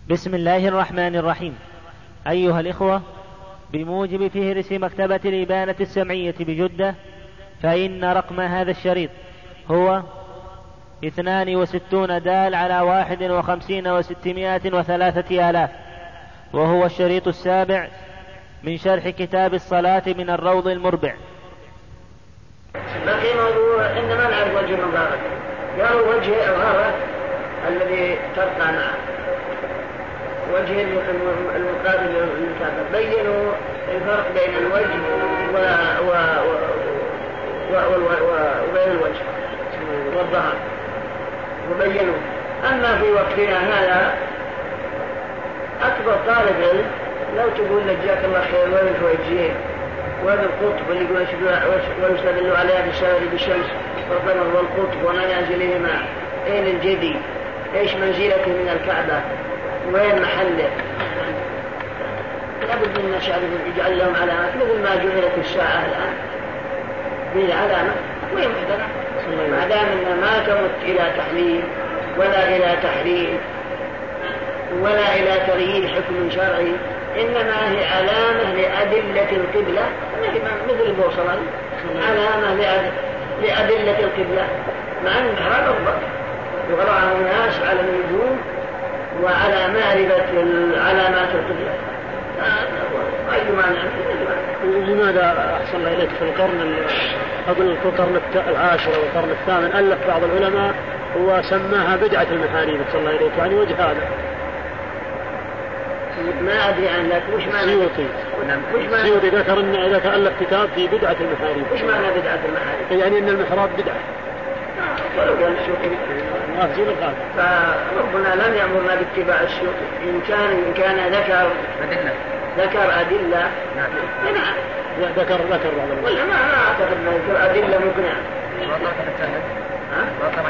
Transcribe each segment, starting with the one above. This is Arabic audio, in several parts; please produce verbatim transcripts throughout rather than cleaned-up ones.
بسم الله الرحمن الرحيم. أيها الإخوة، بموجب فهرس مكتبة الإبانة السمعية بجدة، فإن رقم هذا الشريط هو اثنان وستون دال على واحد وخمسين وستمائة وثلاثة آلاف، وهو الشريط السابع من شرح كتاب الصلاة من الروض المربع. بقي موضوع إنما نعرف وجه المبارك، قالوا وجه الغرة الذي ترقى معه، وجه المقابل للكعبة. بينوا الفرق بين الوجه و... و... و... و... و... وبين الوجه والظهر، وبينوا. أما في وقتنا هذا أكبر طالب علم لو تقول لك جاك الله خير وين الوجهين وين القطب اللي يقول ويستدل عليها بالشمس بالشمس والقمر والقطب ومنازلهما، أين الجدي، إيش منزلته من الكعبة، وين محله، لابد من الشعب يجعل لهم علامات مثل ما جعلت الساعة الآن بالعلامة وهي محدثة، ما دام أنها ما تمت إلى تحليل ولا إلى تحريم ولا إلى تغيير حكم شرعي، إنما هي علامة لأدلة القبلة مثل البوصلة، علامة لأدلة القبلة، مع أن هذا الضبط يغرى الناس على النجوم وعلى معرفة علامات القبلة. أي معنى؟ لماذا أحسن الله إليك في القرن أقول القرن العاشر والقرن الثامن ألف بعض العلماء وسماها بدعة المحاريب صلى الله إليك، يعني وجه هذا؟ ما أدري عنك. وش معنى السيوطي؟ السيوطي ذكر أن إذا تألف كتاب في بدعة المحاريب. وش معنى بدعة المحاريب؟ يعني أن المحراب بدعة. ولو قال السيوطي ما في قال. فربنا لم يأمرنا باتباع السيوطي، إن كان إن كان ذكر أدلة ذكر أدلة نعم لا ذكر ذكر ولا ما ما أعتقد أنه ذكر أدلة مقنعة. ها؟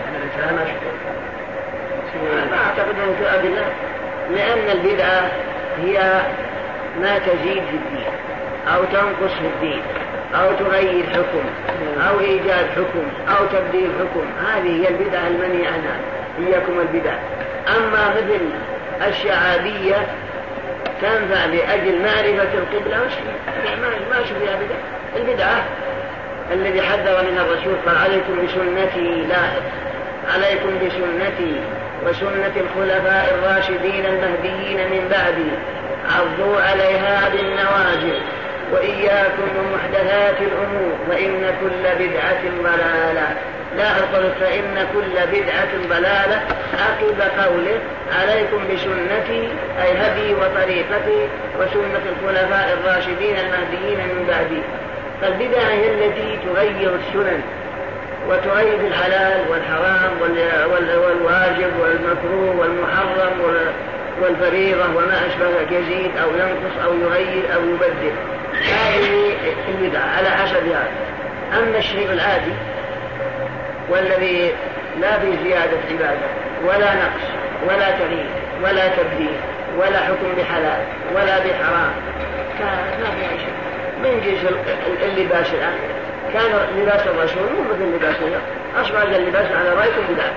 ما أعتقد أنه ذكر أدلة، لأن البدعة هي ما تزيد في الدين أو تنقص في الدين أو تغير حكم أو إيجاد حكم أو تبديل حكم، هذه هي البدعة المنهي عنها، إياكم البدع. أما مثل الشعابية تنفع لأجل معرفة القبلة ما شو فيها بدعة. البدعة الذي حذر من الرسول قال عليكم بسنتي، لاحظ عليكم بسنتي وسنة الخلفاء الراشدين المهديين من بعدي عضوا عليها بالنواجذ وإياكم ومحدثات الأمور وإن كل بدعة ضلالة. لا أقول فإن كل بدعة ضلالة عقب قوله عليكم بسنتي أي هدي وطريقتي وسنة الخلفاء الراشدين المهديين من بعدي. فالبدعة هي التي تغير السنن وتغير الحلال والحرام والواجب والمكروه والمحرم والفريضة وما أشبه، يزيد أو ينقص أو يغير أو يبدل. هذه البدعة على حسب هذا. أما الشيء العادي والذي لا في زيادة عبادة ولا نقص ولا تغيير ولا تبديل ولا حكم بحلال ولا بحرام، ما في شيء. من جنس اللباس الآن كان لباس الرسول مو مثل لباسنا، أصبح اللباس على رأيكم بدعة.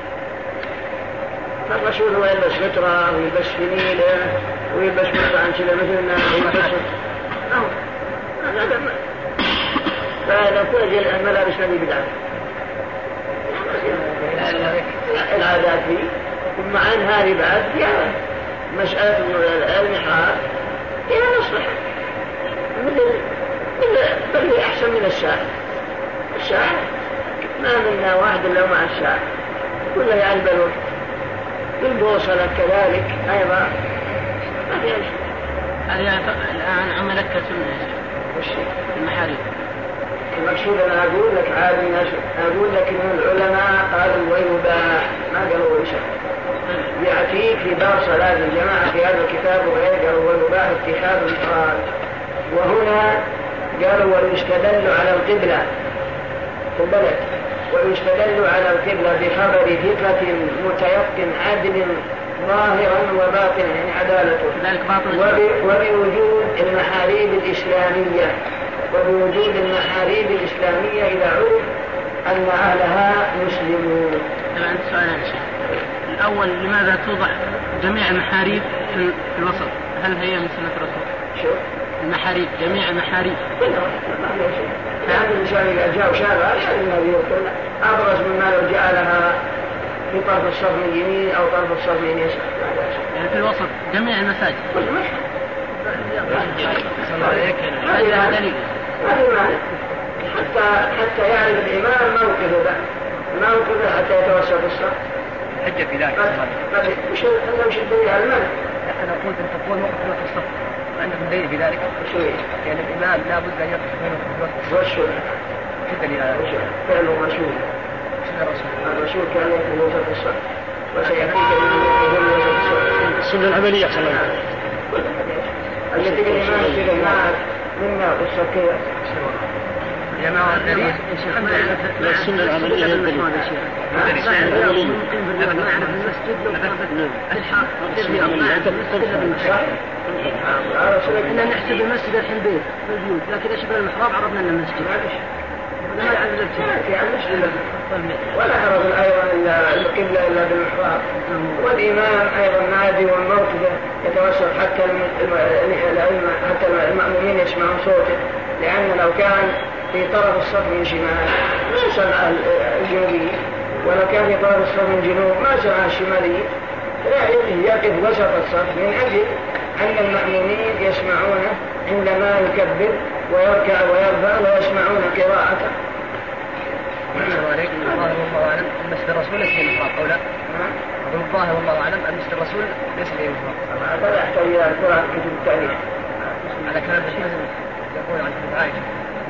فالرسول هو يلبس فترة ويلبس فنيلة ويلبس فترة عن كذا مثلنا ويلبس فهذا كل الملابس هذه بدعة. العادات دي مع أنها ربعات فيها مسألة المحراب فيها نصلح بل هي أحسن من الشاعر. الشاعر ما منا واحد إلا مع الشاعر كله يعلم الوقت. بالبوصلة كذلك أيضا ما فيها شيء. هذه الآن عملت كسنة المحاريب. المقصود أنا أقول لك عالم أقول لك إن العلماء قالوا ويباح ما قالوا ويشاء. يأتيك في باب صلاة الجماعة في هذا الكتاب ويقروا ويباح اتخاذ الفراد، وهنا قالوا ويستدل على القبلة قبلت ويستدل على القبلة بخبر ثقة متيقن عدل ظاهرا وباطنا يعني عدالته، وبوجود المحاريب الإسلامية وبوجود المحاريب الإسلامية إذا عرف أن أهلها مسلمون. طبعا سؤال الأول لماذا توضع جميع المحاريب في الوسط؟ هل هي من سنة الرسول؟ شو؟ المحاريب جميع المحاريب. هذا الإنسان إذا جاء وشارع يعني النبي يقول أبرز مما لو جعلها في طرف الصف من يمين أو طرف الصف من يسار. يعني في الوسط جميع المساجد. هذا دليل. حتى حتى يعرف الإمام موقفه موقفه حتى يتوسط الصف. حجة في ذلك. مش هذا مش الدليل على المنع. أنا أقول أن تكون وقت في الصف. عندكم دليل في ذلك؟ شو؟ يعني الإمام لا بد أن يقف بينه في الوسط. وشو؟ شو الدليل على هذا؟ فعل الرسول. الرسول كان يكون وسط الصف وسيأتيك من وسط الصف. السنة العملية صلى الله عليه وسلم. التي الإمام في الناس منا والسكية. يا جماعة الدليل السنة العملية هي الدليل. ممكن نعرف المسجد لو قربت الحق إننا نحسب المسجد الحين بيت في البيوت، لكن أشبه المحراب عرفنا أن المسجد ما يعرف الابتداء ولا عرف أيضا القبلة إلا بالمحراب. والإمام أيضا نادي والموقف يتوسط حتى حتى المأمومين يسمعون صوته، لأن لو كان في طرف الصف من شمال ما سمع الجنوبي، ولو كان في طرف الصف من جنوب ما سمع الشمالي، يقف وسط الصف من أجل أن المأمومين يسمعونه عندما يكبر ويركع ويرفع ويسمعون قراءته. الله عليكم الظاهر والله أعلم المسجد الرسول ليس فيه محراب أو لا؟ أقول الظاهر والله أعلم المسجد الرسول ليس فيه محراب. هذا يحتاج إلى القرآن كتب التاريخ. على كلام الشيخ يقول عن حديث عائشة.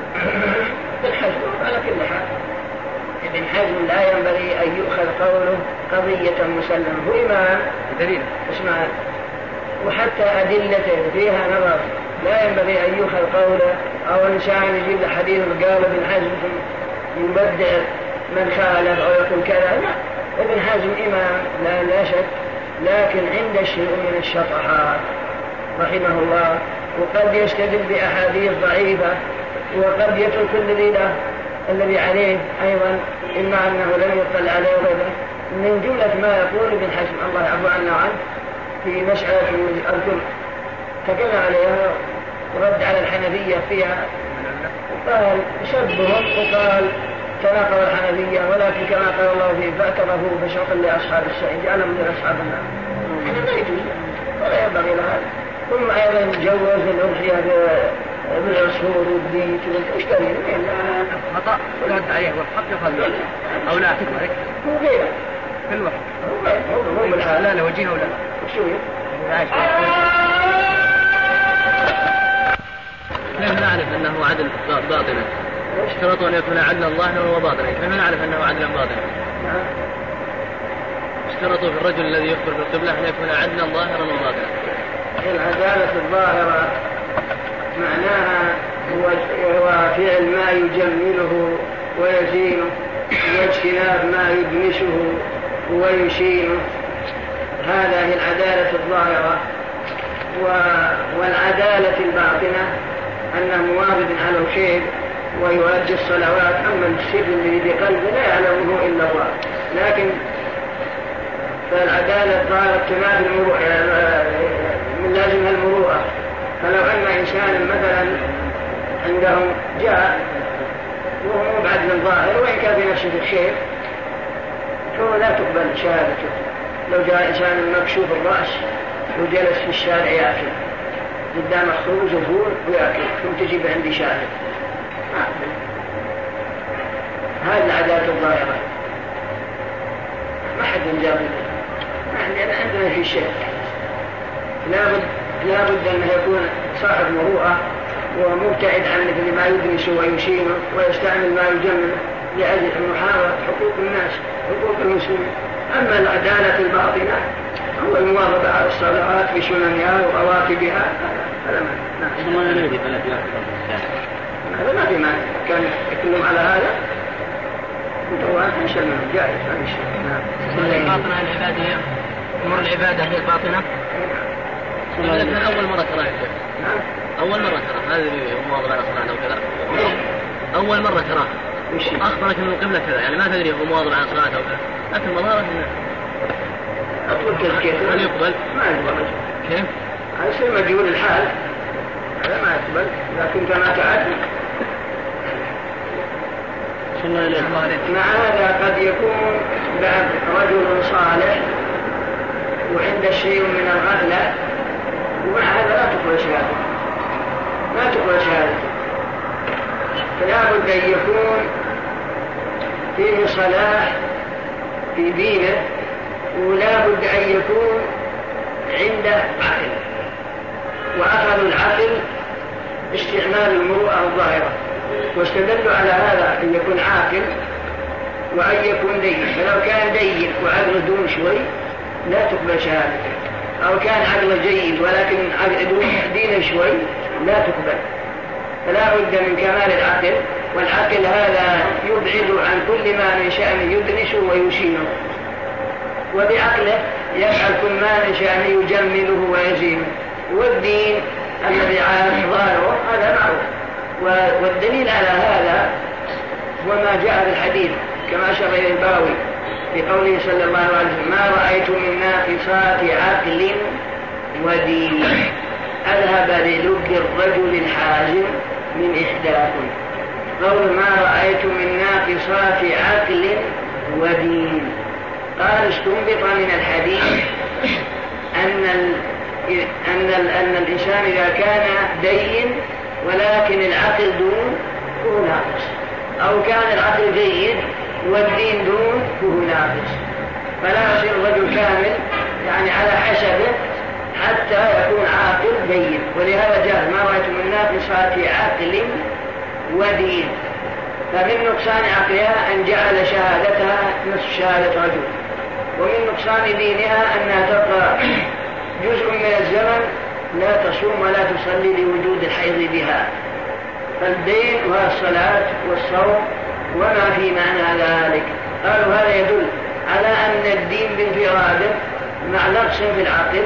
بالحجم على كل حال. ابن حزم لا ينبغي أن يؤخذ قوله قضية مسلمة. هو إمام دليل اسمع، وحتى أدلته فيها نظر، لا ينبغي أن يؤخذ قوله أو إنسان يجيب حديث قال ابن حزم يبدع من خالف أو يقول كذا. لا، ابن حزم إمام لا لا شك، لكن عند شيء من الشطحات رحمه الله، وقد يستدل بأحاديث ضعيفة وقد يترك الذي له الذي عليه أيضا إما أنه لم يطلع عليه غيره. من جملة ما يقول ابن حزم الله يعفو عنا عنه في مسألة الكل تكلم عليها ورد على الحنفية فيها وقال سبهم وقال تناقض الحنفية، ولكن كما قال الله فيه فاعترفوا بشرط لأصحاب السعيد جعلهم من أصحاب النار. هذا لا يجوز ولا ينبغي لهذا. ثم أيضا جوز الأضحية بالعصفور والديك وش دليل؟ خطأ ورد عليه والحق يخلل أو لا تكبرك هو غيره في الوقت هو غيره هو لا لا وجهه ولا شو كيف نعرف أنه عدل باطلا؟ اشترطوا أن يكون عدلا ظاهرا وباطنا، كيف نعرف أنه عدلا باطنا؟ اشترطوا في الرجل الذي يخبر بالقبلة أن يكون عدلا ظاهرا وباطنا. العدالة الظاهرة معناها هو فعل ما يجمله ويزينه واجتناب ما يدمشه ويشينه، هذا هي العدالة الظاهرة. والعدالة الباطنة أنه مواظب على الخير ويؤدي الصلوات، أما السر الذي بقلبه لا يعلمه إلا الله. لكن فالعدالة الظاهرة تنافي المروءة، من لازمها المروءة. فلو أن إنسانا مثلا عندهم جاء وهو مبعد من ظاهر وإن كان في نفسه الخير فهو لا تقبل شهادته. لو جاء إنسان مكشوف الرأس وجلس في الشارع يأكل قدام خروج وفور ويأكل ثم تجيب عندي شاهد، هذه العادات الظاهرة ما حد جاب لنا عندنا في شيء. لابد لابد أن يكون صاحب مروءة ومبتعد عن مثل ما يدرس ويشينه ويستعمل ما يجمل لأجل محاولة حقوق الناس حقوق المسلمين. أما العدالة الباطنة هو المواظبة على الصلوات بسننها ورواتبها، هذا ما هذا ما في معنى. كان يتكلم على هذا متوات إن شاء الله جائز ما في شيء. الباطنة العبادة هي أمور العبادة هي الباطنة. من أول مرة ترى أول مرة ترى هذه المواظبة على الصلاة وكذا أول مرة ترى أخبرك من القبلة كذا، يعني ما تدري هو مواظب على الصلاة أو كذا، لكن مظاهرة أطلب تزكيته هل يقبل؟ ما يقبل. كيف؟ هذا شيء مجهول الحال، هذا ما يقبل، لكن كما تعلم مع هذا قد يكون بعد رجل صالح وعنده شيء من الغفلة ومع هذا لا تقبل شهادة، ما تقبل شهادة، فلا بد أن يكون فيه صلاح في دينه، ولا بد أن يكون عنده عقل، وأخذ العقل استعمال المروءة الظاهرة، واستدلوا على هذا أن يكون عاقل وأن يكون دين، فلو كان دين وعقله دون شوي لا تقبل شهادته، أو كان عقله جيد ولكن عقله دين شوي لا تقبل، فلا بد من كمال العقل، والعقل هذا يبعد عن كل ما من شأنه يدنش ويشينه، وبعقله يفعل كل ما من شأنه يجمله ويزينه، والدين الذي على ظاهره هذا معروف. والدليل على هذا هو ما جاء في الحديث كما أشار إليه البراوي في قوله صلى الله عليه وسلم: ما رأيت من ناقصات عقل ودين أذهب للب الرجل الحازم من إحداكم. قول ما رأيت من ناقصات عقل ودين، قال استنبط من الحديث أن ال... أن ال... أن الإنسان إذا كان دين ولكن العقل دون فهو ناقص، أو كان العقل جيد والدين دون فهو ناقص، فلا يصير الرجل كامل يعني على حسبه حتى يكون عاقل جيد. ولهذا جاء ما رأيت من ناقصات عقل ودين، فمن نقصان عقلها أن جعل شهادتها نصف شهادة رجل، ومن نقصان دينها أنها تبقى جزء من الزمن لا تصوم ولا تصلي لوجود الحيض بها، فالدين هو الصلاة والصوم وما في معنى ذلك. قالوا هذا يدل على أن الدين بانفراده مع نقص في العقل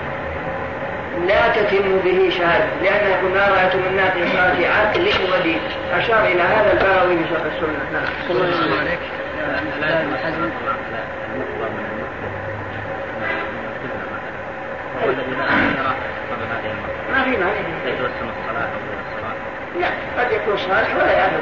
لا تتم به شهادة، لأن يكون ما رأيت من ناقصات عقل ودين. أشار إلى هذا البراوي في شرح السنة. نعم. صلى الله عليك. ما في معنى. لا، قد يكون صالح ولا يعرف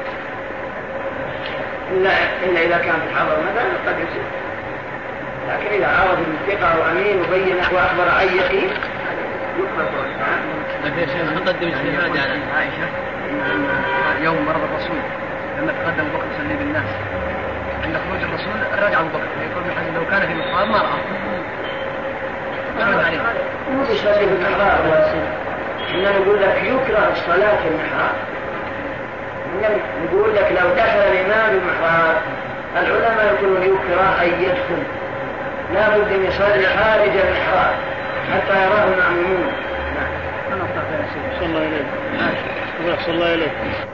إلا إلا إذا كان في الحضر مثلا قد يصير، لكن إذا عرف الثقة وأمين وبين وأخبر أي يقين لكن يا شيخ نقدم الشهادة على عائشة يوم مرض الرسول لما تقدم أبو بكر يصلي بالناس عند خروج الرسول رجع أبو بكر يقول لو كان في المحراب ما رأى مو بيصلي في المحراب، إننا نقول لك يكره الصلاة في المحراب، نقول لك لو دخل الإمام المحراب العلماء يقولون يكره أن يدخل، لا بد أن يصلي خارج المحراب حتى يراه المأمومون. صلى الله عليه صلى الله عليه.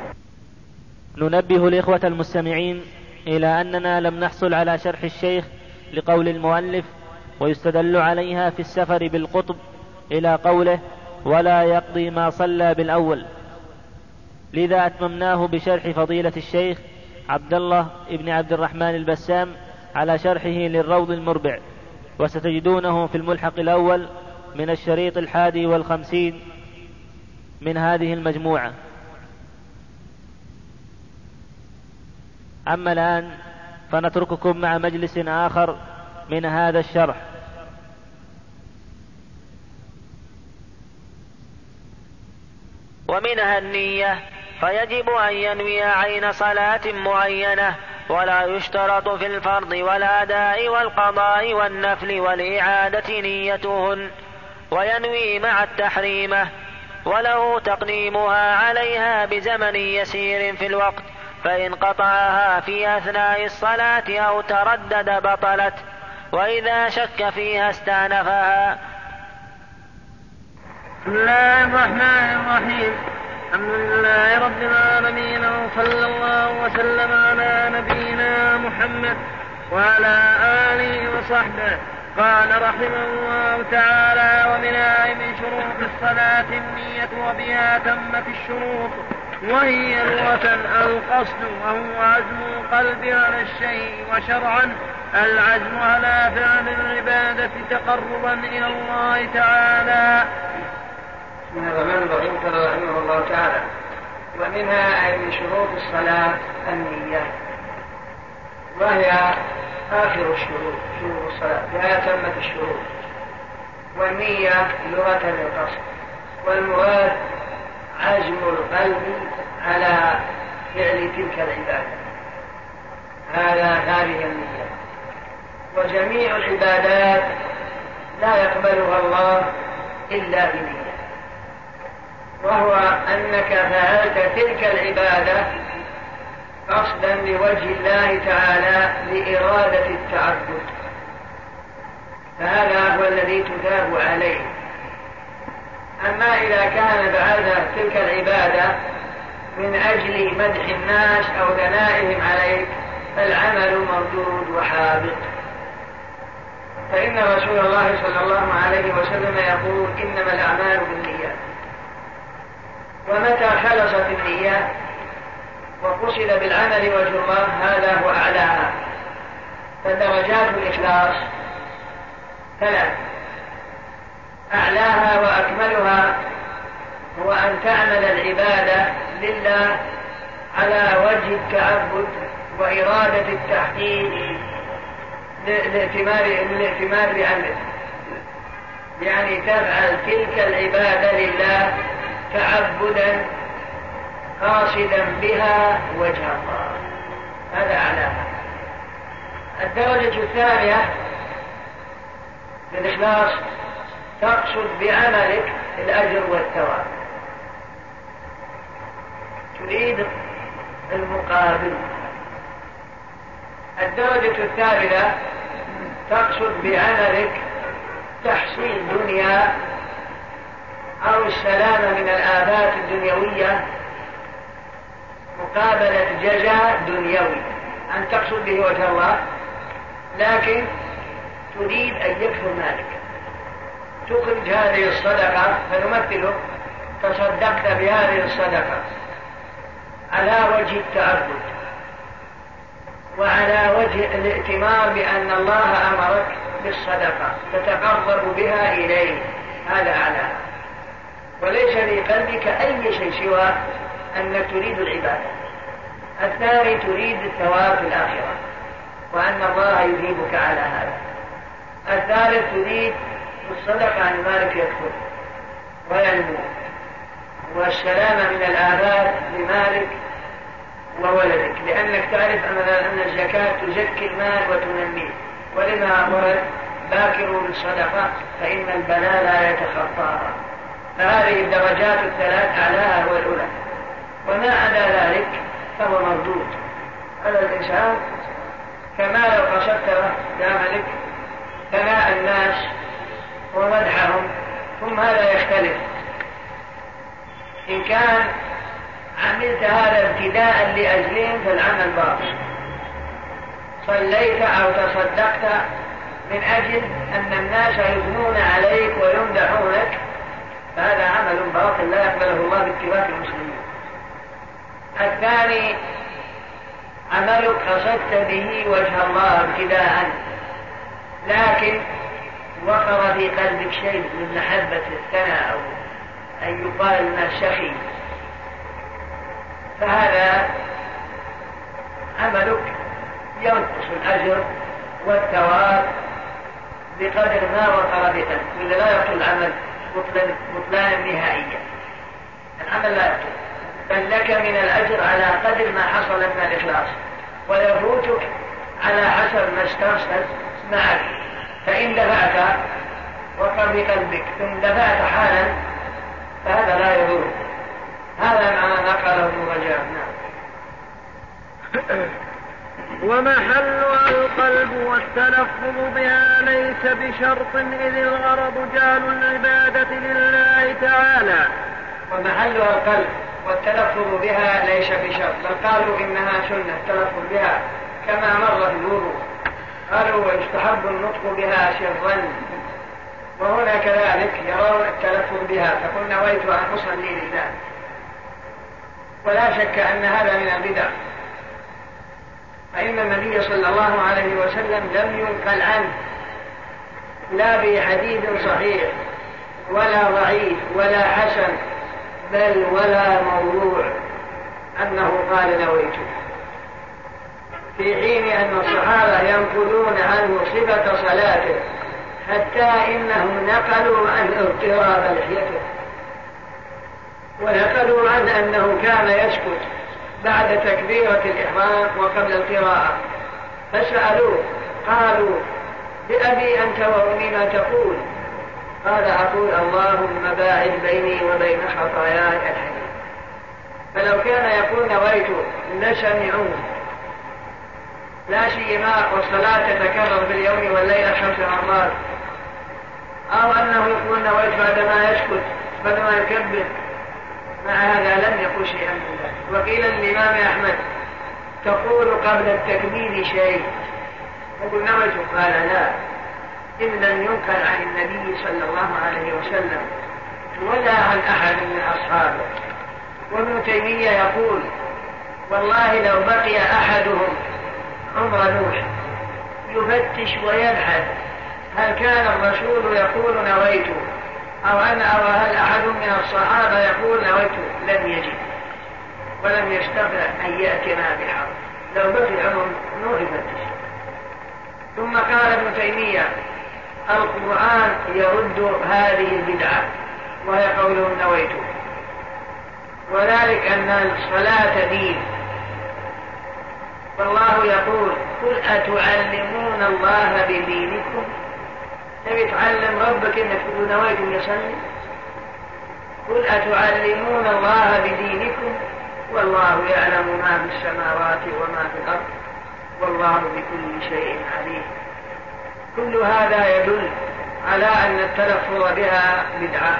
ننبه الإخوة المستمعين إلى أننا لم نحصل على شرح الشيخ لقول المؤلف ويستدل عليها في السفر بالقطب إلى قوله ولا يقضي ما صلى بالأول، لذا أتممناه بشرح فضيلة الشيخ عبد الله ابن عبد الرحمن البسام على شرحه للروض المربع، وستجدونه في الملحق الأول من الشريط الحادي والخمسين من هذه المجموعة. أما الآن فنترككم مع مجلس آخر من هذا الشرح. ومنها النية، فيجب أن ينوي عين صلاة معينة، ولا يشترط في الفرض والأداء والقضاء والنفل والإعادة نيتهن، وينوي مع التحريمة، وله تقديمها عليها بزمن يسير في الوقت، فإن قطعها في أثناء الصلاة أو تردد بطلت، وإذا شك فيها استأنفها. بسم الله الرحمن الرحيم. الحمد لله رب العالمين، وصلى الله وسلم على نبينا محمد وعلى آله وصحبه. قال رحمه الله تعالى: ومنها من شروط الصلاة النية، وبها تمت الشروط، وهي لغة القصد، وهو عزم القلب على الشيء، وشرعا العزم على فعل العبادة تقربا إلى الله تعالى. بسم الله الرحمن الرحيم. قال رحمه الله تعالى: ومنها أي من شروط الصلاة النية، وهي آخر الشروط، شروط الصلاة بها تمت الشروط. والنية لغة القصد، والمراد عزم القلب على فعل تلك العبادة، هذا هذه النية. وجميع العبادات لا يقبلها الله إلا بنية، وهو أنك فعلت تلك العبادة قصدا لوجه الله تعالى لإرادة التعبد، فهذا هو الذي تثاب عليه. أما إذا كان فعلت تلك العبادة من أجل مدح الناس أو ثنائهم عليك فالعمل مردود وحابط. فإن رسول الله صلى الله عليه وسلم يقول: إنما الأعمال بالنيات. ومتى خلصت النية وقصد بالعمل وجه الله هذا هو أعلاها. فدرجات الإخلاص ثلاث: أعلاها وأكملها هو أن تعمل العبادة لله على وجه التعبد وإرادة التحقيق للائتمار بأمره، يعني تفعل تلك العبادة لله تعبدا قاصدا بها وجه الله، هذا أعلاها. الدرجة الثانية للإخلاص تقصد بعملك الأجر والثواب، تريد المقابل. الدرجة الثالثة تقصد بعملك تحصيل دنيا أو السلامة من الآفات الدنيوية مقابلة جزاء دنيوي، أن تقصد به وجه الله لكن تريد أن يكثر مالك، تخرج هذه الصدقة فنمثله: تصدقت بهذه الصدقة على وجه التعبد وعلى وجه الائتمار بأن الله أمرك بالصدقة تتقرب بها إليه، هذا أعلى. وليس في قلبك أي شيء سوى أنك تريد العبادة. الثاني تريد الثواب في الآخرة وأن الله يجيبك على هذا. الثالث تريد الصدقة عن مالك يكثر وينمو، والسلامة من الآفات لمالك وولدك، لأنك تعرف أن الزكاة تزكي المال وتنميه، ولما ورد: باكروا بالصدقة فإن البلاء لا يتخطاها. فهذه الدرجات الثلاث أعلاها هو الأولى، وما عدا ذلك فهو مردود على الإنسان، كما لو قصدت بعملك ثناء الناس ومدحهم، ثم هذا يختلف. إن كان عملت هذا ابتداء لأجلهم فالعمل باطل. صليت أو تصدقت من أجل أن الناس يثنون عليك ويمدحونك فهذا عمل باطل لا يقبله الله باتفاق المسلمين. الثاني عملك قصدت به وجه الله ابتداء، لكن وقر في قلبك شيء من محبة الثناء أو أن يقال لنا السخي، فهذا عملك ينقص الأجر والثواب بقدر ما وقر في قلبك، إذا لا يبطل العمل بطلانا نهائيا. العمل لا يبطل، بل لك من الأجر على قدر ما حصل من الإخلاص، ويفوتك على حسب ما استرسل معك. فإن دفعت وقر في قلبك ثم دفعت حالا فهذا لا يضر. هذا معنى ما قاله ابن رجب. ومحلها القلب والتلفظ بها ليس بشرط إذ الغرض جعل العبادة لله تعالى. ومحلها القلب والتلفظ بها ليس بشرط، بل قالوا إنها سنة التلفظ بها كما مر في الوضوء، قالوا ويستحب النطق بها سرا، وهنا كذلك يرون التلفظ بها، فقل نويت أن أصلي لله، ولا شك أن هذا من البدع. فإن النبي صلى الله عليه وسلم لم ينقل عنه لا بحديث صحيح ولا ضعيف ولا حسن بل ولا موضوع أنه قال نويت، في حين أن الصحابة ينقلون عنه صفة صلاته حتى إنهم نقلوا عن اضطراب لحيته، ونقلوا عن أنه كان يسكت بعد تكبيرة الإحرام وقبل القراءة، فسألوه قالوا بأبي أنت وأمي ما تقول؟ قال أقول اللهم باعد بيني وبين خطاياي الحديث. فلو كان يقول نويت لسمعوه، لا سيما والصلاة تتكرر باليوم والليلة خمس مرات، أو أنه يقول نويت بعدما يسكت بعدما يكبر، مع هذا لم يقل شيئا من ذلك. وقيل للإمام أحمد تقول قبل التكبير شيء، يقول نويت، قال لا، إن لم ينقل عن النبي صلى الله عليه وسلم ولا عن أحد من أصحابه. وابن تيمية يقول والله لو بقي أحدهم عمر نوح يفتش ويبحث هل كان الرسول يقول نويت أو أنا أو هل أحد من الصحابة يقول نويت، لم يجد ولم يستطع أن يأتنا بحق. لو بقي عمر نوح يفتش. ثم قال ابن تيمية القرآن يرد هذه البدعة وهي قوله نويت، وذلك أن الصلاة دين، والله يقول قل أتعلمون الله بدينكم؟ تبي تعلم ربك إنك تقول نويت يصلي؟ قل أتعلمون الله بدينكم والله يعلم ما في السماوات وما في الأرض والله بكل شيء عليم. كل هذا يدل على أن التلفظ بها بدعة.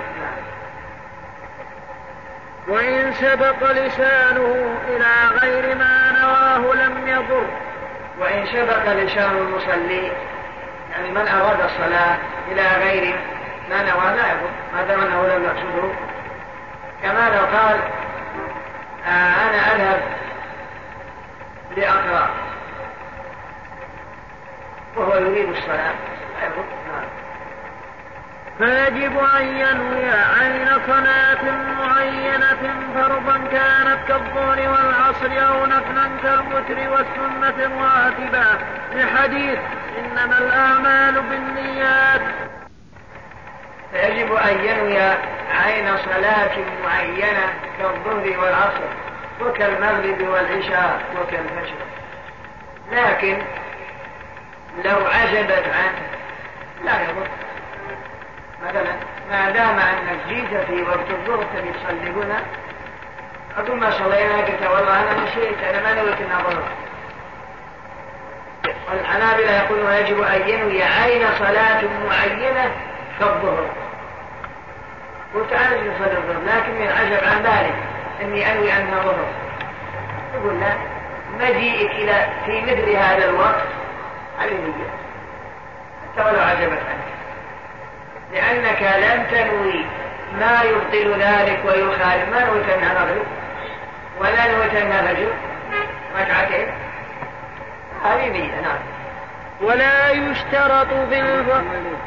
وإن سبق لسانه إلى غير ما نواه لم يضر. وإن سبق لسان المصلي يعني من أراد الصلاة إلى غير ما نواه لا يضر، ما دام أنه لم يقصده. كما لو قال آه أنا أذهب لأقرأ وهو يريد الصلاة لا يضر. فيجب أن ينوي عين صلاة معينة فرضا كانت كالظهر والعصر أو نفلا كالوتر والسنة الراتبة، لحديث إنما الأعمال بالنيات. فيجب أن ينوي عين صلاة معينة كالظهر والعصر وكالمغرب والعشاء وكالفجر، لكن لو عجبت عنه لا يضر. مثلا ما دام أنك جيت في وقت الظهر تبي تصلي هنا، أقول ما صلينا، قلت والله أنا نسيت، أنا ما نويت أن أظهر. والحنابلة يقولون يجب أن ينوي عين صلاة معينة كالظهر، وتعالج يصلي الظهر، لكن من عجب عن ذلك أني أنوي أنها ظهر، يقول لا، مجيئك إلى في مثل هذا الوقت على النية حتى ولو عجبت عنك، لأنك لم تنوي ما يبطل ذلك ويخالف. ما نويت أنها مغرب ولا نويت أنها فجر ركعتين، هذه نية. نعم. ولا يشترط بالفقه.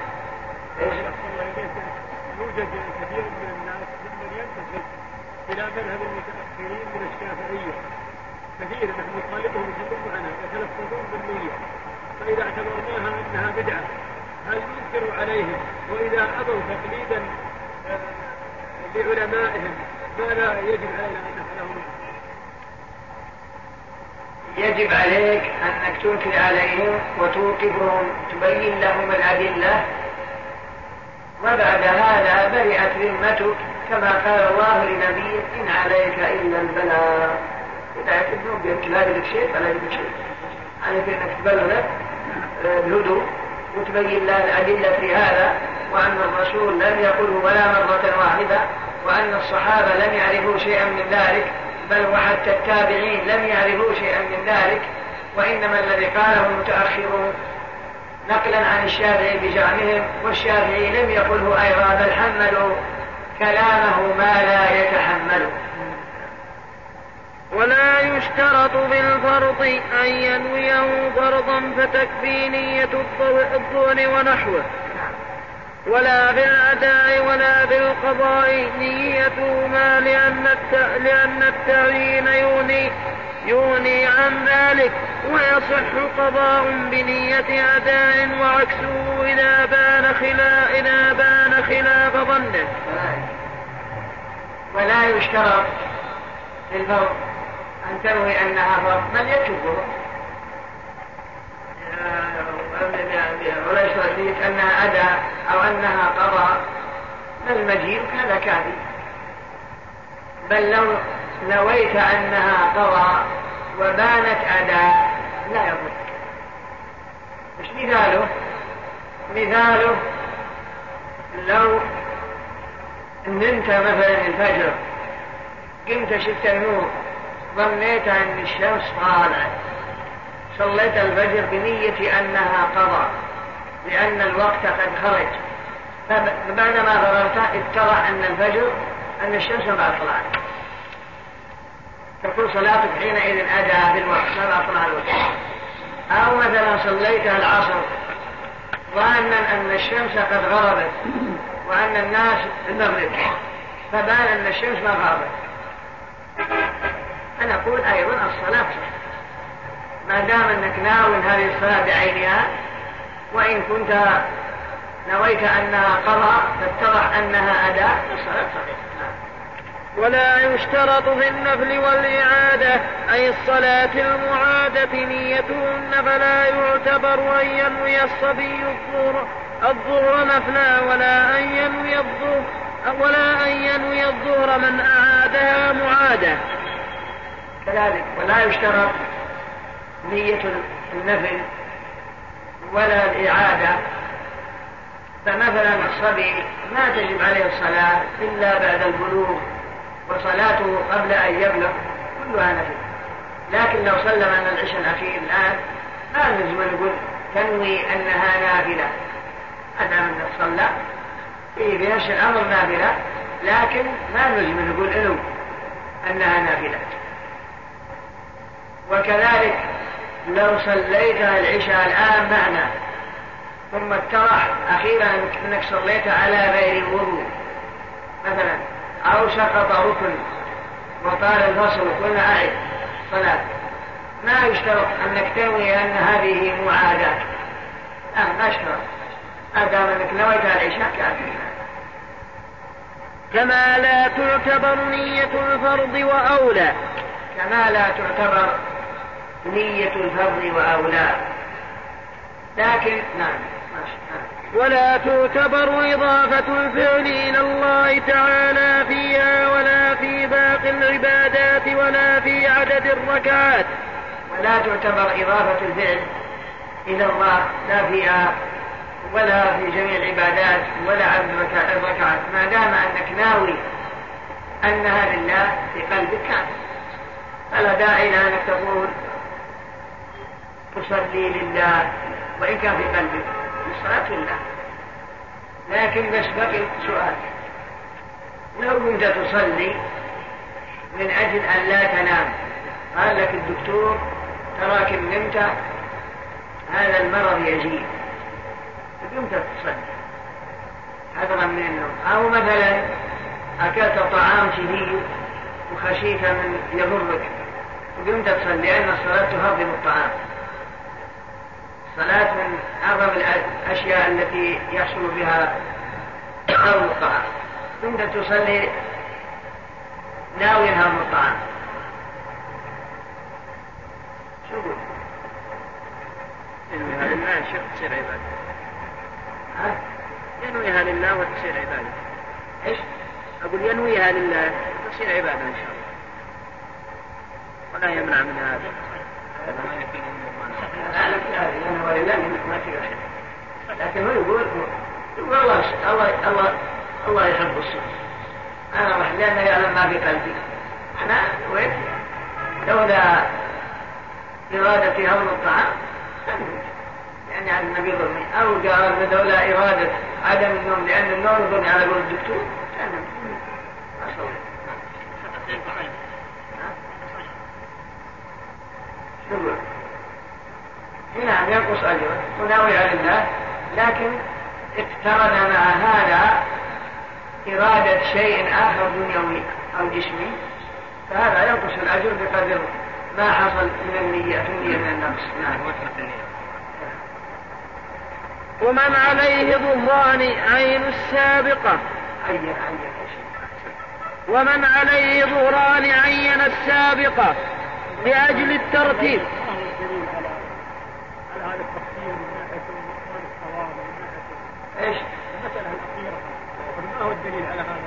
يوجد كثير من الناس ممن ينتسب إلى مذهب المتأخرين من الشافعية، كثير نحن نطالبهم يسلموا عنها يتلفظون بالنية، فإذا اعتبرناها أنها بدعة هل ينكر عليهم؟ وإذا أبوا تقليدا لعلمائهم ماذا يجب علينا أن نفعلهم؟ يجب عليك أنك تنكر عليهم وتوقفهم، تبين لهم الأدلة، وبعد هذا برئت ذمتك، كما قال الله لنبيه إن عليك إلا البلاغ. إذا يكتبون بأنك لا يجب شيء فلا يجب شيء، عليك أنك تبلغ بهدوء وتبين له الأدلة في هذا، وأن الرسول لم يقله ولا مرة واحدة، وأن الصحابة لم يعرفوا شيئا من ذلك، بل وحتى التابعين لم يعرفوا شيئا من ذلك، وإنما الذي قاله المتأخرون نقلا عن الشافعي بزعمهم، والشافعي لم يقله أيضا بل حملوا كلامه ما لا يتحمله. ولا يشترط بالفرض أن ينويه فرضا فتكفي نية الظهر ونحوه، ولا بالأداء ولا بالقضاء نيتهما لأن لأن التعيين يغني يغني عن ذلك، ويصح قضاء بنية أداء وعكسه إذا بان خلاف إذا بان خلاف ظنه. ولا يشترط للفرض أن تنوي أنها فرض، بل يكفر ولا يشترط نية أنها أداء أو أنها قضاء، بل مجيء هذا كافي. بل لو نويت أنها قضاء وبانت أداء لا يضر. مش مثاله؟ مثاله لو نمت مثلا الفجر، قمت شفت النور، ظنيت أن الشمس طالعت، صليت الفجر بنية أنها قضاء لأن الوقت قد خرج، فبعدما فرغت اتضح أن الفجر أن الشمس ما طلعت، تكون صلاتك حينئذ أداء في الوقت ما طلع الوقت. أو مثلا صليت العصر ظانا أن الشمس قد غربت وأن الناس المغرب، فبان أن الشمس ما غربت، أنا أقول أيضا الصلاة ما دام أنك ناوي هذه الصلاة بعينها، وإن كنت نويت أنها قضاء فاتضح أنها أداء، الصلاة صحيحة. ولا يشترط في النفل والإعادة أي الصلاة المعادة نيتهن، فلا يعتبر أن ينوي الصبي الظهر الظهر نفلا، ولا أن ينوي الظهر ولا أن ينوي الظهر من أعادها معادة. كذلك ولا يشترط نية النفل ولا الإعادة. فمثلا الصبي ما تجب عليه الصلاة إلا بعد البلوغ، وصلاته قبل أن يبلغ كلها نفل. لكن لو سلم أن العشاء الأخير الآن ما نجم نقول تنوي أنها نافلة، هذا من الصلاة فيه بنفس الأمر نافلة، لكن ما نجم نقول إنه أنها نافلة. وكذلك لو صليتها العشاء الآن معنا ثم اتضح أخيرا أنك صليت على غير الوضوء مثلا، أو سقط ركن وطال الفصل وقلنا أعد صلاة، ما يشترط أنك تنوي أن هذه معادة، لا ما يشترط، أدام أنك نويتها العشاء كافية. كما لا تعتبر نية الفرض وأولى كما لا تعتبر نية الفرض وأولى، لكن نعم ولا تعتبر إضافة الفعل إلى الله تعالى فيها ولا في باقي العبادات ولا في عدد الركعات. ولا تعتبر إضافة الفعل إلى الله لا فيها ولا في جميع العبادات ولا عدد الركعات، ما دام أنك ناوي أنها لله في قلبك فلا داعي لأنك تقول تصلي لله وإن كان في قلبك الصلاة لله. لكن بس بقي سؤال، لو كنت تصلي من أجل أن لا تنام، قال لك الدكتور تراك نمت هذا المرض يجيء، فقمت تصلي حذرا من النوم، أو مثلا أكلت طعام شديد وخشيت من يضرك وقمت تصلي، لأن الصلاة تهضم الطعام. الصلاة من أعظم الأشياء التي يحصل بها هضم الطعام، قمت تصلي ناوي هضم الطعام، شو قلت؟ ينويها لله شيخ تصير عبادة. ها؟ ينويها لله وتصير عبادة. إيش؟ أقول ينويها لله تصير عبادة إن شاء الله، ولا يمنع من هذا. لكن هو يقول والله الله الله الله يحب الصدق، أنا راح لأنه يعلم ما في قلبي، أنا وين لولا إرادتي هضم الطعام يعني عن النبي ظلمي، أو قال لولا إرادة عدم النوم لأن النوم ظلمي على قول الدكتور أنا ما صوري. نقول نعم ينقص أجره وناوي على الله، لكن اقترن مع هذا إرادة شيء آخر دنيوي أو جسمي، فهذا ينقص الأجر بقدر ما حصل من النية النية من النقص. نعم. ومن عليه ظهران عين السابقة عين عين ومن عليه ظهران عين السابقة لأجل الترتيب. على هذا التقسيم من ناحية الصواب ومن ناحية ايش؟ المسألة الأخيرة، ما هو الدليل على هذا؟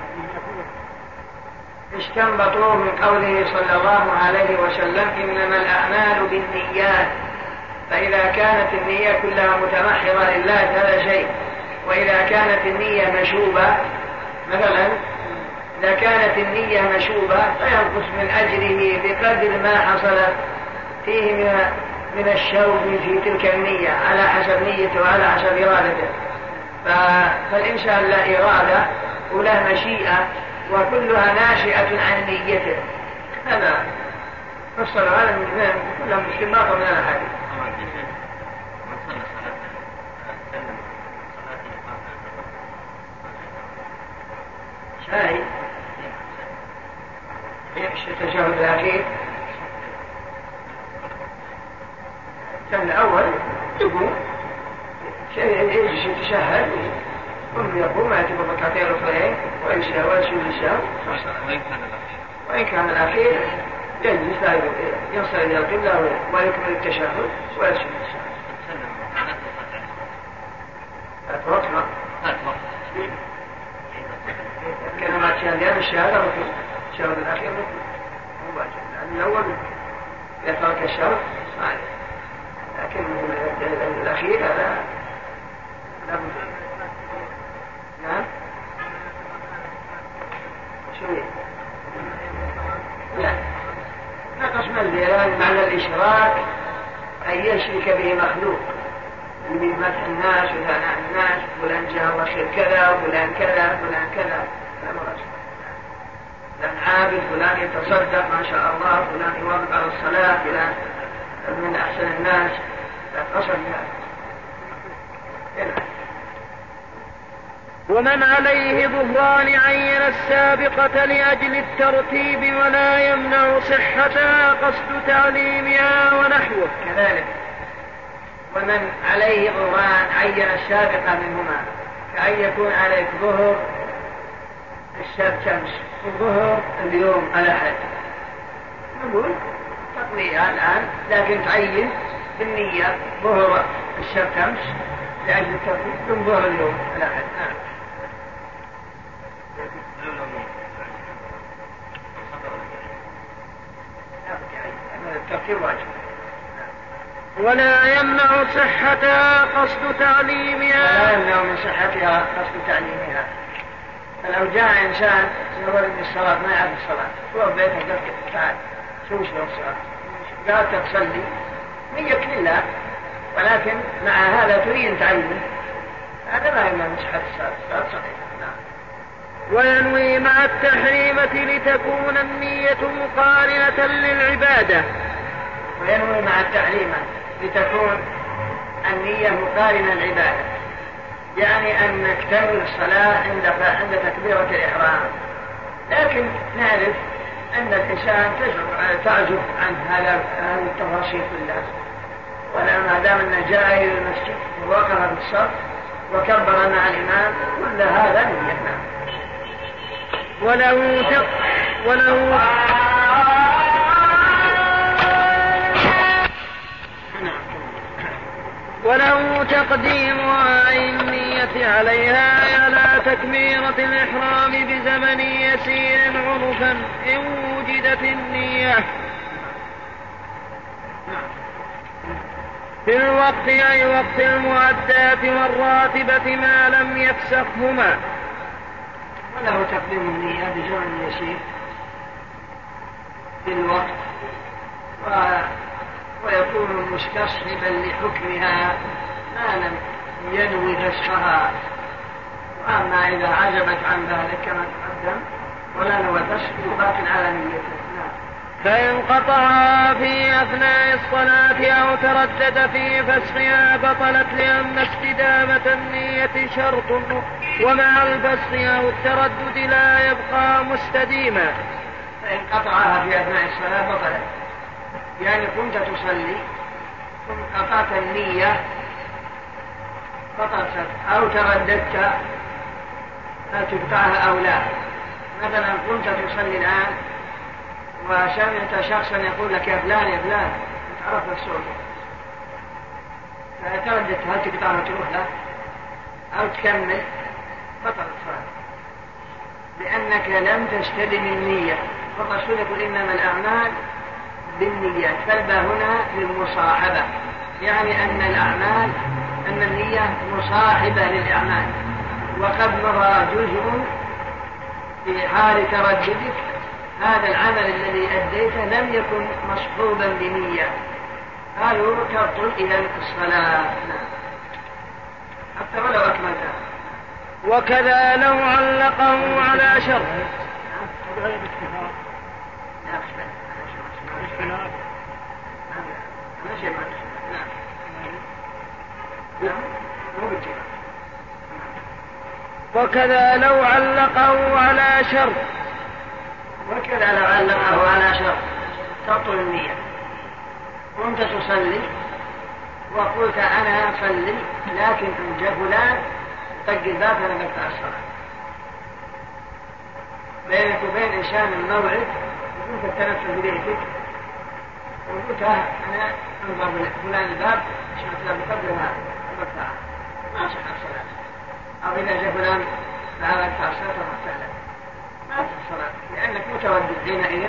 استنبطوه من قوله صلى الله عليه وسلم إنما الأعمال بالنيات، فإذا كانت النية كلها متمحضة لله هذا شيء، وإذا كانت النية مشوبة مثلا إذا كانت النية مشوبة فينقص من أجره بقدر ما حصل فيه من من الشوب في تلك النية على حسب نيته وعلى حسب إرادته. فالإنسان لا إرادة ولا مشيئة وكلها ناشئة عن نيته. هذا فصل هذا من كلها مستنباط من الحديث. شاي يمشي التشهد الأخير كان الأول يقوم يجلس يتشهد ثم يقوم ما يتبقى ركعتين أخرين ويمشي ويشوف الشام، وإن كان الأخير يجلس يصل إلى القبلة ويكمل التشهد ويشوف الشام. أتوقع كلمات شهادة الشهادة مثل الشهادة الأخير مثل لأن الأول يترك الشهر صحيح، لكن الأخير هذا لابد. نعم شو لا نقص من معنى الإشراك أن يشرك به مخلوق من مدح الناس وثناء الناس، فلان جاء الله خير كذا وفلان كذا فلان كذا، فلان عابد، فلان يتصدق ما شاء الله، فلان يوافق على الصلاة، فلان من أحسن الناس، لا تصل هذا. ومن عليه ظهران عين السابقة لأجل الترتيب ولا يمنع صحتها قصد تعليمها ونحوه. كذلك ومن عليه ظهران عين السابقة منهما، كأن يكون عليك ظهر الشمس وظهر اليوم الأحد، نقول تقضيها الآن لكن تعين بالنية ظهر الشمس لأجل الترتيب ثم ظهر اليوم الأحد. نعم. الترتيب واجب. ولا يمنع صحتها قصد تعليمها. لا يمنع من صحتها قصد تعليمها. فلو جاء إنسان يقول إن الصلاة ما يعرف الصلاة هو بيته قال تعال شو وش له الصلاة قال تصلي نية لله، ولكن مع هذا تريد تعليم، هذا لا يمنع من صحة الصلاة. الصلاة صحيحة. نعم. وينوي مع التحريمة لتكون النية مقارنة للعبادة. وينوي مع التحريمة لتكون النية مقارنة للعبادة، يعني أن نكتمل الصلاة عند عند تكبيرة الإحرام، لكن نعرف أن الإنسان تعجب عن هذه التفاصيل كلها، ولما دام أنه جاء إلى المسجد ووقف بالصف وكبر مع الإمام كل هذا نية. وله تق وله وله تقديم عين النية عليها على تكبيرة الإحرام بزمن يسير عرفا إن وجدت النية في الوقت أي وقت المؤدات والراتبة ما لم يفسخهما. وله تقديم النية بزمن يسير في الوقت و... ويكون مستصحبا لحكمها ما لم ينوي فسخها، وأما إذا عجبت عن ذلك كما تقدم ولا نوى فسخ باق على نيته. فإن قطعها في أثناء الصلاة أو تردد في فسخها بطلت، لأن استدامة النية شرط، ومع الفسخ أو التردد لا يبقى مستديما. فإن قطعها في أثناء الصلاة بطلت، يعني كنت تصلي ثم قطعت النية بطلت، أو ترددت هل تقطعها أو لا. مثلا كنت تصلي الآن وسمعت شخصا يقول لك يا فلان يا فلان، تعرف لك صوته، فترددت هل تقطعها تروح له أو تكمل، بطلت الصلاة، لأنك لم تستلم النية. فالرسول يقول إنما الأعمال بالنيات، فالباء هنا للمصاحبة، يعني أن الأعمال أن النية مصاحبة للأعمال. وقد مضى جزء في حال ترددك، هذا العمل الذي أديته لم يكن مصحوبا بنية، قالوا تبطل إلى الصلاة حتى ولو أكملتها. وكذا لو علقه على شرط. وكذا لو علقه على شرط وكذا لو علقه على شرط تبطل النية. كنت تصلي وقلت أنا أصلي، لكن إن جاء فلان طق الباب فأنا بقطع الصلاة. بينك وبين إنسان الموعد وكنت التنفس ببيتك وقلت أنا أنظر فلان الباب عشان فلان بقدر هذا بقطعها، ما صح الصلاة. أو إذا جاء فلان فعلا بقطع الصلاة وقطع لك، ما صح الصلاة، لأنك متردد حينئذ.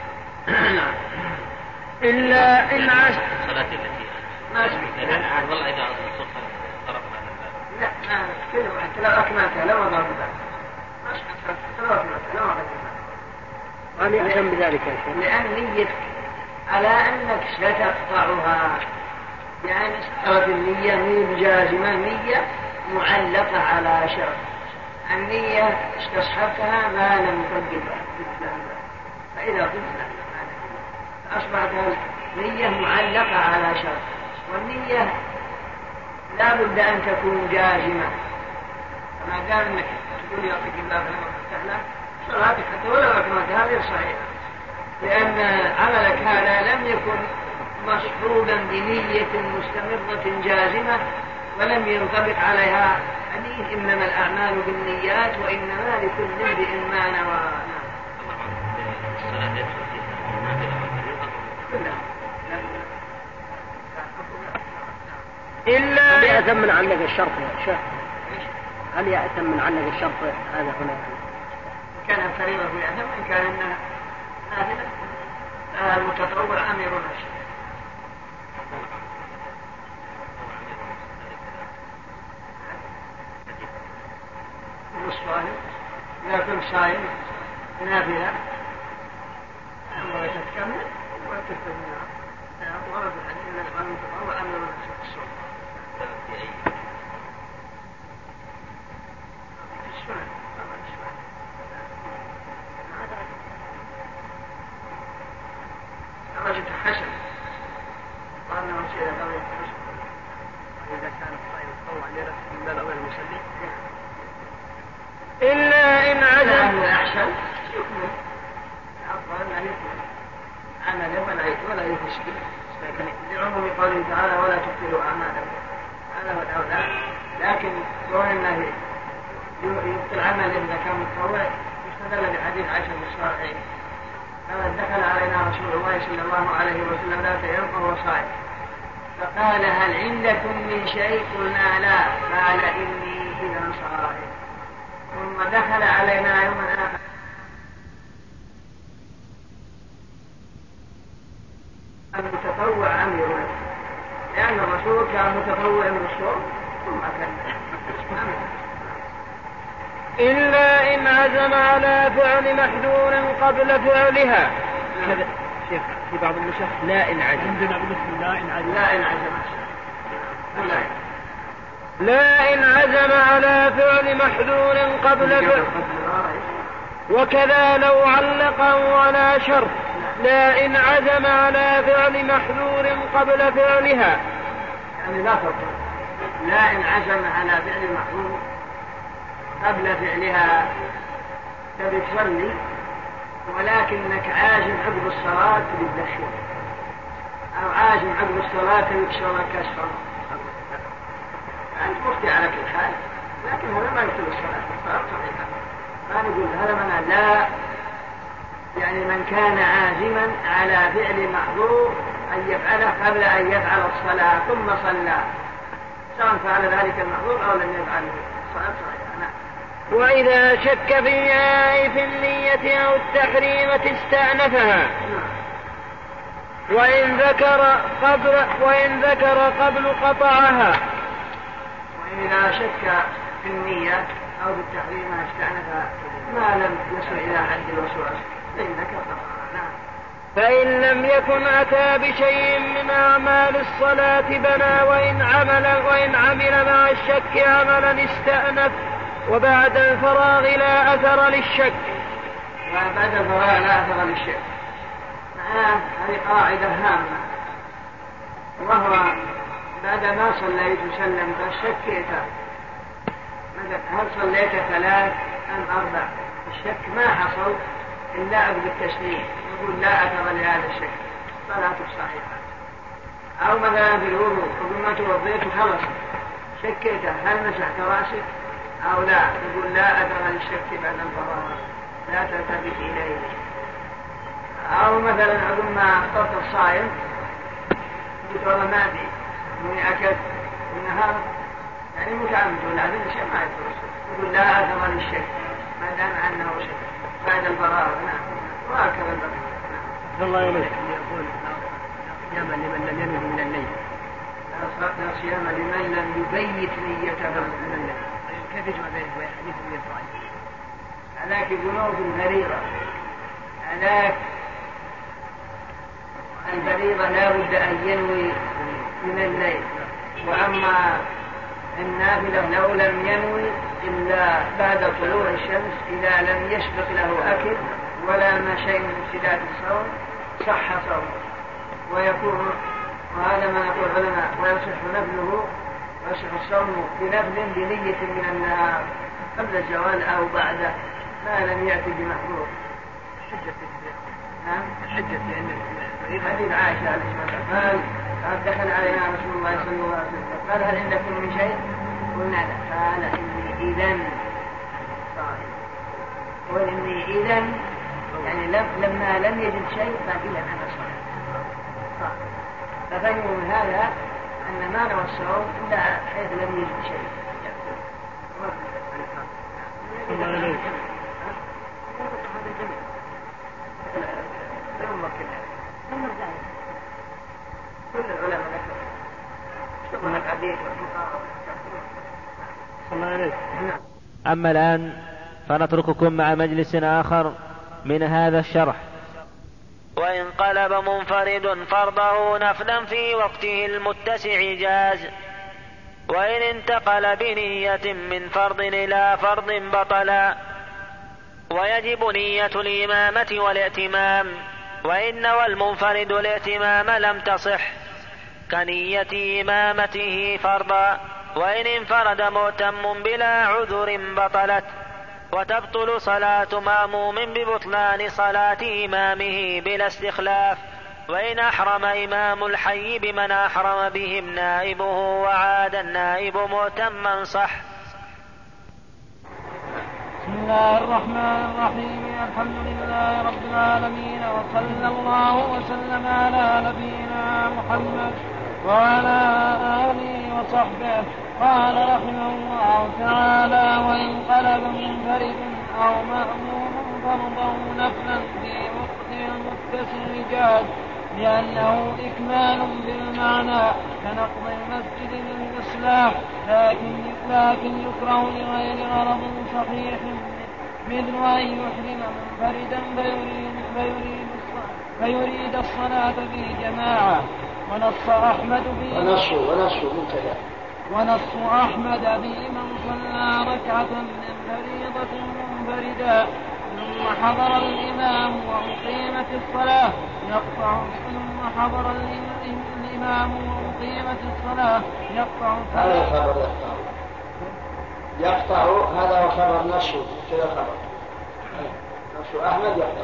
إلا إن عاش صلاة التي ما سمعت والله إذا الصوت طرف على الباب لا ما كله حتى لو أكملتها لو ضرب الباب ما صح الصلاة، حتى لو أكملتها لو ضرب الباب. أنا يحسن بذلك يا شيخ، لأن نيتك على أنك ستقطعها، يعني صارت النية مو بجازمة، نية معلقة على شرط. النية استصحبتها ما لم تقبل، فإذا قلت أصبحت النية معلقة على شرط، والنية لا بد أن تكون جازمة. كما قال أنك تقول يعطيك الله فلما تفتح له صلاتك حتى ولو أكملتها غير صحيحة، لأن عملك هذا لم يكن مصحوبا بنية مستمرة جازمة ولم ينطبق عليها حديث إنما الأعمال بالنيات وإنما لكل امرئ ما نوى. إلا هل يأتم من عنك الشرط يا شيخ؟ هل يأتم من عنك الشرط هذا هنا؟ كان فريضة يأتم، إن كان إنها نافلة المتطوع أمير النشر. الصائم إذا كنت صائم نافلة أمر تتكمل وتكتب منها ورد الحديث أن المتطوع أمير النشر في الصوم في السنة. درجة حسن قال له شيء درجة حسن، وإذا كان الصائم يتطوع لنفسه من باب أول المصلي إلا إن عزم الأحسن يكمل، أفضل أن يكمل عمله ولا ولا يفسد، لكن لعموم قوله تعالى ولا تبطلوا أعمالكم، هذا هو الأولى. لكن كون أنه يبطل عمل إذا كان متطوع يستدل بحديث عائشة الصالحين قال دخل علينا رسول الله صلى الله عليه وسلم ذات يوم وهو صائم فقال هل عندكم من شيء؟ قلنا لا، قال إني إذا صائم. ثم دخل علينا يوم آخر المتطوع أمير، لأن الرسول كان متطوع من الصوم ثم كان إلا إن عزم على فعل محذور قبل فعلها. هذا شيخ في بعض النسخ لا إن عزم، عندنا بالنسبة لا إن عزم لا إن عزم لا لا إن عزم على فعل محذور قبل فعل. وكذا لو علقه على شرط. لا إن عزم على فعل محذور قبل فعلها. يعني لا فرق، لا إن عزم على فعل محذور قبل فعلها تبي تصلي ولكنك عازم عقب الصلاة بالدخل، أو عازم عقب الصلاة تكسر كسر، أنت مفتي على كل حال، لكن هذا ما يكتب الصلاة، الصلاة صحيحة. ما نقول هذا معنى لا، يعني من كان عازما على فعل محظور أن يفعله قبل أن يفعل الصلاة ثم صلى، سواء فعل ذلك المحظور أو لم يفعله، الصلاة صحيحة. نعم. وإذا شك في في النية أو التحريمة استأنفها، وإن ذكر قبل وإن ذكر قبل قطعها. وإذا شك في النية أو بالتحريمة استأنفها ما لم يصل إلى حد الوسواس فإن ذكر قطعها. نعم. فإن لم يكن أتى بشيء من أعمال الصلاة بنى، وإن عمل وإن عمل مع الشك عملا استأنف، وبعد الفراغ لا أثر للشك. وبعد الفراغ لا أثر للشك الآن هذه قاعدة هامة، وهو بعد ما صليت وسلمت شكيت هل صليت ثلاث أم أربع، الشك ما حصل إلا عقب التسليم، يقول لا أثر لهذا الشك، صلاتك صحيحة. أو مثلا في الوضوء قبل ما توضيت وخلص شكيت هل مسحت رأسك أو لا، يقول لا أثر للشك بعد الفراغ، لا تلتفت إليه. أو مثلا عقب ما أفطرت الصائم قلت والله ما أدري إني أكلت النهار، يعني متعمد ولا هذا الشيء ما يدرس، يقول لا أثر للشك ما دام عنه شك بعد الفراغ. نعم. وهكذا البقية. نعم. الله يليك يقول صياما لمن لم ينوي من الليل، لا صيام لمن لم يبيت نيته من الليل. كيف يجمع بين حديث ابن إسرائيل؟ هذاك ذنوب الفريضة، هذاك الفريضة لا بد أن ينوي من الليل، وأما النافلة لو لم ينوي إلا بعد طلوع الشمس إذا لم يسبق له أكل ولا ما شيء من ابتداء الصوم صح صومه، ويكون وهذا ما يقول العلماء ويصح نفله ويصح الصوم بنفل بنية من النهار قبل الزوال أو بعده ما لم يأتي بمحظور. حجة نعم. حجة لأن حديث عائشة عليه الصلاة والسلام قال دخل علينا رسول الله صلى الله عليه وسلم قال هل عندكم من شيء؟ قلنا لا، قال إني إذن صائم، قل إني إذن يعني لما لم يجد شيء قال إذن أنا صائم. ففهموا من هذا أن ما نوى الصوم إلا حيث لم يجد شيء. كل العلماء ذكروا الحديث والفقهاء. أما الآن فنترككم مع مجلس آخر من هذا الشرح. وإن قلب منفرد فرضه نفلا في وقته المتسع جاز، وإن انتقل بنية من فرض إلى فرض بطلا، ويجب نية الإمامة والائتمام، وإن نوى المنفرد الائتمام لم تصح كنية إمامته فرضا، وإن انفرد مؤتم بلا عذر بطلت، وتبطل صلاة مأموم ببطلان صلاة إمامه بلا استخلاف، وإن أحرم إمام الحي بمن أحرم بهم نائبه وعاد النائب مؤتما صح. بسم الله الرحمن الرحيم، الحمد لله رب العالمين، وصلى الله وسلم على نبينا محمد وعلى آله وصحبه. قال رحمه الله تعالى: وإن قلب منفرد أو مأموم فرضه نفلا في وقت المتسع جاز، لأنه إكمال بالمعنى كنقض المسجد للإصلاح، لكن لكن يكره لغير غرض صحيح، مثل أن يحرم منفردا فيريد, فيريد, فيريد الصلاة في جماعة. ونص أحمد في ونص ونص منتدى ونص أحمد في من صلى ركعة من فريضة منفردا ثم حضر الإمام وأقيمت الصلاة يقطع ثم حضر الإمام وأقيمت الصلاة يقطع هذا الخبر يقطع يقطع هذا هو خبر نشو كذا خبر نشو أحمد يقطع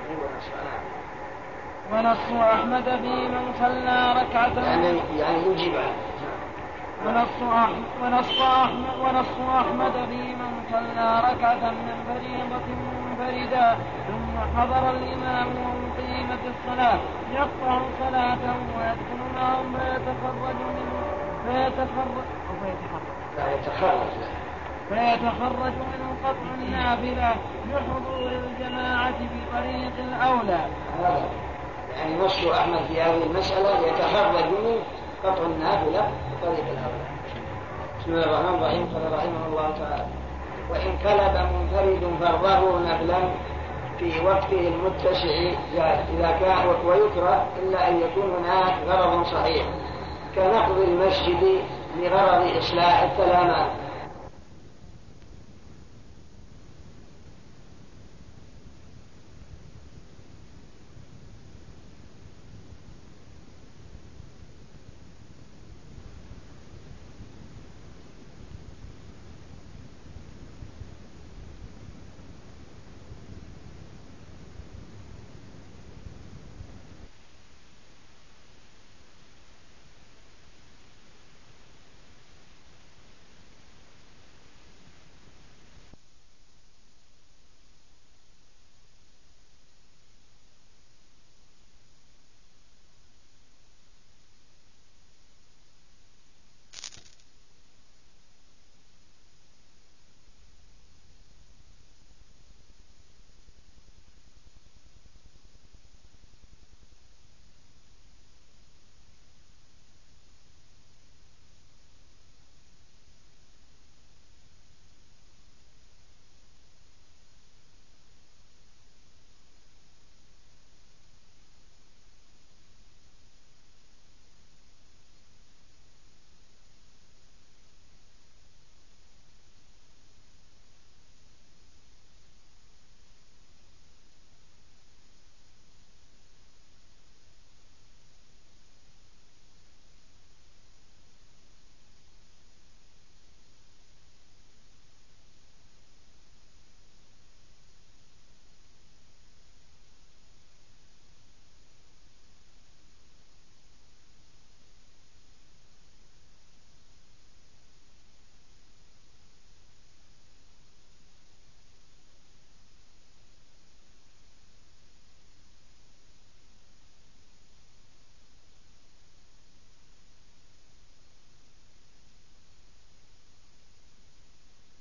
ونص أحمد في من صلى ركعة يعني يعني يجيب عنه ونص أحمد ونص أحمد ونص أحمد في من صلى ركعة من فريضة منفردا ثم حضر الإمام وأقيمت الصلاة يقطع صلاته ويدخل معهم فيتخرج منه فيتخرج لا يتخرج فيتخرج من قطع النافلة بحضور الجماعة بطريق الأولى. هذا يعني نص أحمد في هذه المسألة يتخرج من قطع النافلة بطريق الأولى. بسم الله الرحمن الرحيم. قال رحمه الله تعالى: وإن قلب منفرد فرضه نفلا في وقته المتسع جاز إذا كان ويكره إلا أن يكون هناك غرض صحيح كنقض المسجد لغرض إصلاح السلامات